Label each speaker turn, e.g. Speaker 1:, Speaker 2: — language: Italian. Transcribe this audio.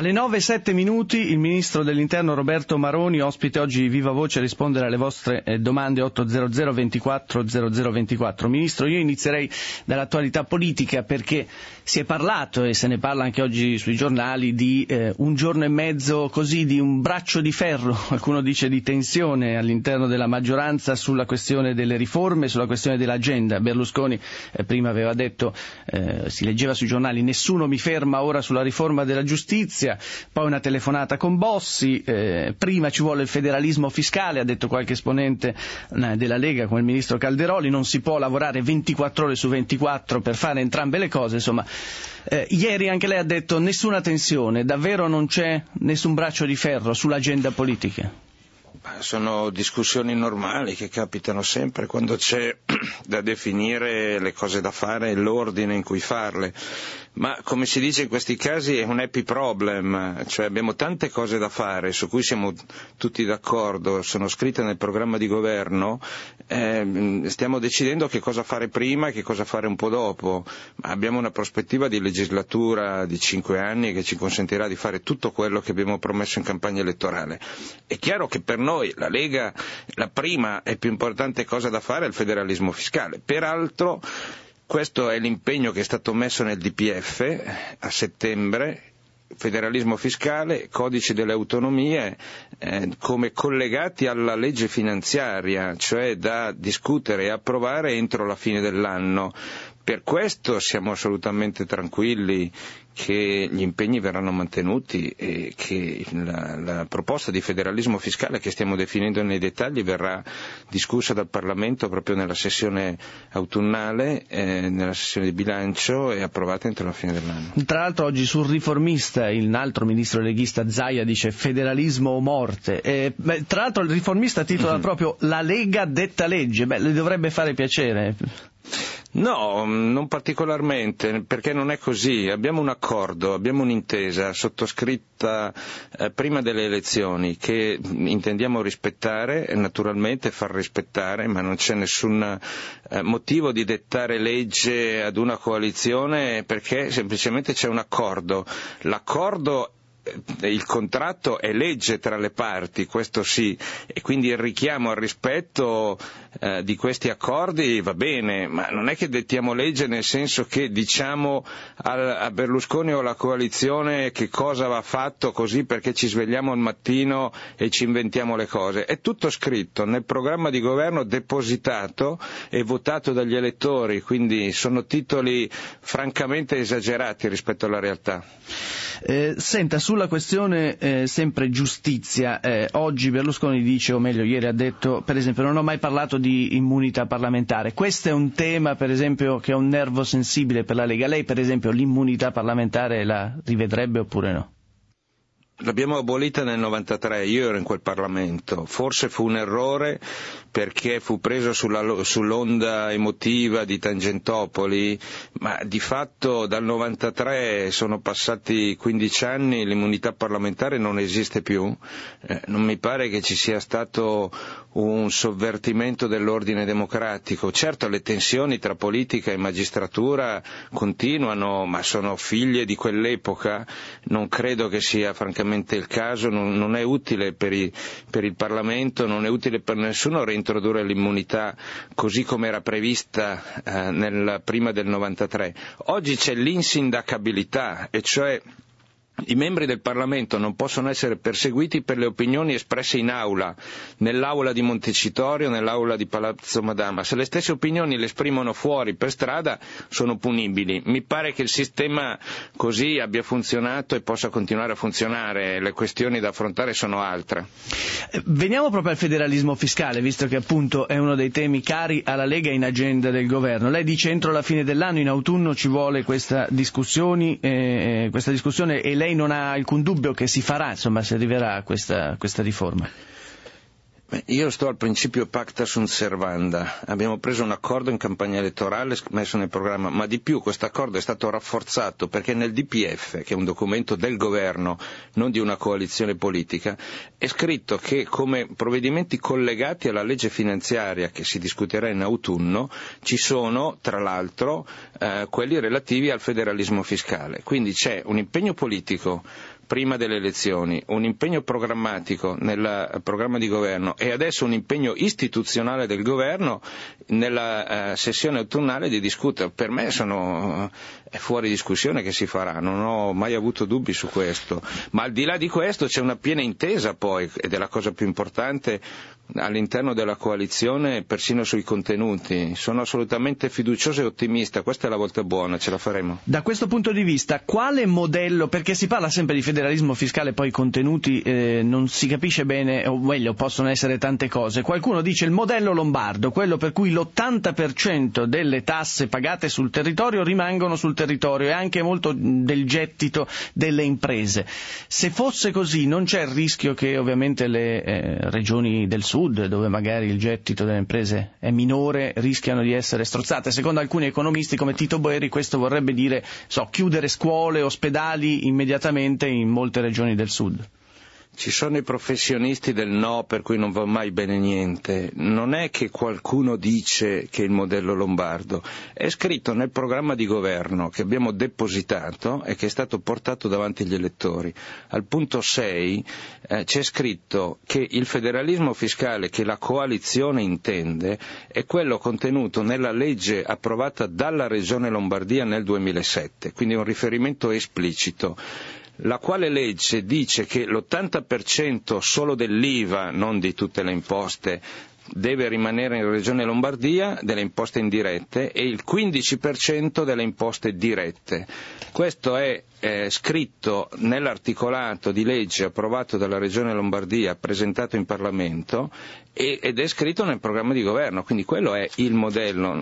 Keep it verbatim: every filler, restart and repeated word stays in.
Speaker 1: Alle nove e sette minuti il ministro dell'Interno Roberto Maroni, ospite oggi Viva Voce, a rispondere alle vostre eh, domande. Otto zero zero ventiquattro zero zero ventiquattro. Ministro, io inizierei dall'attualità politica, perché si è parlato e se ne parla anche oggi sui giornali di eh, un giorno e mezzo così di un braccio di ferro, qualcuno dice di tensione all'interno della maggioranza sulla questione delle riforme, sulla questione dell'agenda. Berlusconi eh, prima aveva detto, eh, si leggeva sui giornali, nessuno mi ferma ora sulla riforma della giustizia. Poi una telefonata con Bossi, eh, prima ci vuole il federalismo fiscale, ha detto qualche esponente eh, della Lega come il ministro Calderoli, non si può lavorare ventiquattro ore su ventiquattro per fare entrambe le cose, insomma. Eh, ieri anche lei ha detto nessuna tensione, davvero non c'è nessun braccio di ferro sull'agenda politica?
Speaker 2: Sono discussioni normali che capitano sempre quando c'è da definire le cose da fare e l'ordine in cui farle. Ma come si dice in questi casi è un happy problem, cioè abbiamo tante cose da fare su cui siamo tutti d'accordo, sono scritte nel programma di governo, eh, stiamo decidendo che cosa fare prima e che cosa fare un po' dopo. Abbiamo una prospettiva di legislatura di cinque anni che ci consentirà di fare tutto quello che abbiamo promesso in campagna elettorale. È chiaro che per noi, la Lega, la prima e più importante cosa da fare è il federalismo fiscale. Peraltro questo è l'impegno che è stato messo nel D P F a settembre, federalismo fiscale, codice delle autonomie, eh, come collegati alla legge finanziaria, cioè da discutere e approvare entro la fine dell'anno. Per questo siamo assolutamente tranquilli che gli impegni verranno mantenuti e che la, la proposta di federalismo fiscale che stiamo definendo nei dettagli verrà discussa dal Parlamento proprio nella sessione autunnale, eh, nella sessione di bilancio e approvata entro la fine dell'anno.
Speaker 1: Tra l'altro oggi sul Riformista il altro ministro leghista Zaia dice federalismo o morte. Eh, beh, tra l'altro il Riformista titola mm-hmm. proprio La Lega detta legge. Beh, le dovrebbe fare piacere.
Speaker 2: No, non particolarmente, perché non è così. Abbiamo un accordo, abbiamo un'intesa sottoscritta eh, prima delle elezioni che intendiamo rispettare e naturalmente far rispettare, ma non c'è nessun eh, motivo di dettare legge ad una coalizione perché semplicemente c'è un accordo. L'accordo il contratto è legge tra le parti, questo sì, e quindi il richiamo al rispetto eh, di questi accordi va bene, ma non è che dettiamo legge nel senso che diciamo al, a Berlusconi o alla coalizione che cosa va fatto così perché ci svegliamo al mattino e ci inventiamo le cose. È tutto scritto nel programma di governo depositato e votato dagli elettori, quindi sono titoli francamente esagerati rispetto alla realtà.
Speaker 1: Eh, senta, sulla questione eh, sempre giustizia, eh, oggi Berlusconi dice, o meglio ieri ha detto, per esempio non ho mai parlato di immunità parlamentare. Questo è un tema per esempio che è un nervo sensibile per la Lega. Lei per esempio l'immunità parlamentare la rivedrebbe oppure no?
Speaker 2: L'abbiamo abolita nel novantatré, io ero in quel Parlamento, forse fu un errore perché fu preso sulla, sull'onda emotiva di Tangentopoli, ma di fatto dal novantatré sono passati quindici anni, l'immunità parlamentare non esiste più, eh, non mi pare che ci sia stato un sovvertimento dell'ordine democratico. Certo le tensioni tra politica e magistratura continuano, ma sono figlie di quell'epoca, non credo che sia francamente il caso, non, non è utile per, i, per il Parlamento, non è utile per nessuno reintrodurre l'immunità così come era prevista eh, nel, prima del novantatré. Oggi c'è l'insindacabilità, e cioè i membri del Parlamento non possono essere perseguiti per le opinioni espresse in aula, nell'aula di Montecitorio, nell'aula di Palazzo Madama. Se le stesse opinioni le esprimono fuori per strada sono punibili. Mi pare che il sistema così abbia funzionato e possa continuare a funzionare, le questioni da affrontare sono altre.
Speaker 1: Veniamo proprio al federalismo fiscale, visto che appunto è uno dei temi cari alla Lega in agenda del governo. Lei dice entro la fine dell'anno, in autunno ci vuole questa discussione, eh, questa discussione e lei non ha alcun dubbio che si farà, insomma, si arriverà a questa, questa riforma?
Speaker 2: Beh, io sto al principio pacta sunt servanda, abbiamo preso un accordo in campagna elettorale messo nel programma, ma di più questo accordo è stato rafforzato perché nel D P F, che è un documento del governo, non di una coalizione politica, è scritto che come provvedimenti collegati alla legge finanziaria che si discuterà in autunno ci sono, tra l'altro, eh, quelli relativi al federalismo fiscale. Quindi c'è un impegno politico prima delle elezioni, un impegno programmatico nel programma di governo e adesso un impegno istituzionale del governo nella uh, sessione autunnale di discutere. Per me sono è fuori discussione che si farà, non ho mai avuto dubbi su questo, ma al di là di questo c'è una piena intesa poi, ed è la cosa più importante, all'interno della coalizione persino sui contenuti. Sono assolutamente fiducioso e ottimista, questa è la volta buona, ce la faremo.
Speaker 1: Da questo punto di vista, quale modello, perché si parla sempre di federalismo fiscale, poi i contenuti eh, non si capisce bene, o meglio, possono essere tante cose. Qualcuno dice il modello lombardo, quello per cui l'ottanta per cento delle tasse pagate sul territorio rimangono sul territorio e anche molto del gettito delle imprese. Se fosse così non c'è il rischio che ovviamente le eh, regioni del sud, dove magari il gettito delle imprese è minore, rischiano di essere strozzate? Secondo alcuni economisti come Tito Boeri questo vorrebbe dire so, chiudere scuole, ospedali immediatamente in molte regioni del sud.
Speaker 2: Ci sono i professionisti del no, per cui non va mai bene niente. Non è che qualcuno dice che il modello lombardo è scritto nel programma di governo che abbiamo depositato e che è stato portato davanti agli elettori. Al punto sei eh, c'è scritto che il federalismo fiscale che la coalizione intende è quello contenuto nella legge approvata dalla Regione Lombardia nel duemilasette, quindi un riferimento esplicito, la quale legge dice che l'ottanta per cento solo dell'I V A, non di tutte le imposte, deve rimanere in Regione Lombardia, delle imposte indirette, e il quindici per cento delle imposte dirette. Questo è eh, scritto nell'articolato di legge approvato dalla Regione Lombardia, presentato in Parlamento, e, ed è scritto nel programma di governo, quindi quello è il modello.